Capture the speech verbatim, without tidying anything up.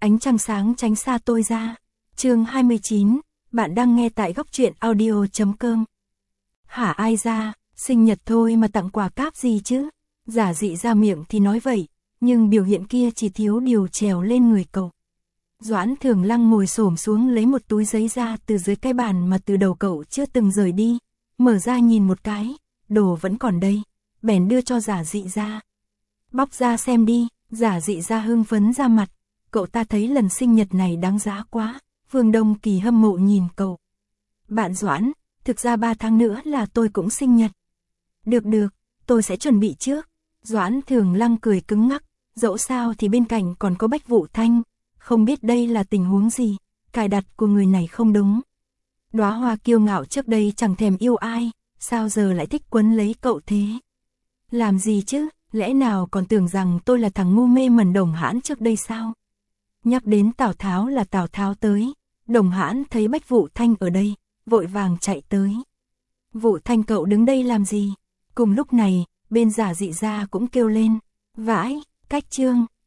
ánh trăng sáng tránh xa tôi ra. Chương hai mươi chín, bạn đang nghe tại góc truyện audio chấm com. Hả ai ra, sinh nhật thôi mà tặng quà cáp gì chứ? Giả dị ra miệng thì nói vậy, nhưng biểu hiện kia chỉ thiếu điều trèo lên người cậu. Doãn Thường Lăng ngồi xổm xuống lấy một túi giấy ra từ dưới cái bàn mà từ đầu cậu chưa từng rời đi, mở ra nhìn một cái, đồ vẫn còn đây, bèn đưa cho Giả dị ra. Bóc ra xem đi, Giả dị ra hưng phấn ra mặt, cậu ta thấy lần sinh nhật này đáng giá quá. Vương Đông Kỳ hâm mộ nhìn cậu. Bạn Doãn, thực ra ba tháng nữa là tôi cũng sinh nhật. Được được, tôi sẽ chuẩn bị trước. Doãn Thường Lăng cười cứng ngắc, dẫu sao thì bên cạnh còn có Bách Vũ Thanh, không biết đây là tình huống gì, cài đặt của người này không đúng. Đóa hoa kiêu ngạo trước đây chẳng thèm yêu ai, sao giờ lại thích quấn lấy cậu thế? Làm gì chứ, lẽ nào còn tưởng rằng tôi là thằng ngu mê mẩn Đồng Hãn trước đây sao? Nhắc đến Tào Tháo là Tào Tháo tới. Đồng Hãn thấy Bách Vũ Thanh ở đây, vội vàng chạy tới. Vũ Thanh cậu đứng đây làm gì? Cùng lúc này, bên Giả dị ra cũng kêu lên. Vãi, cách trương,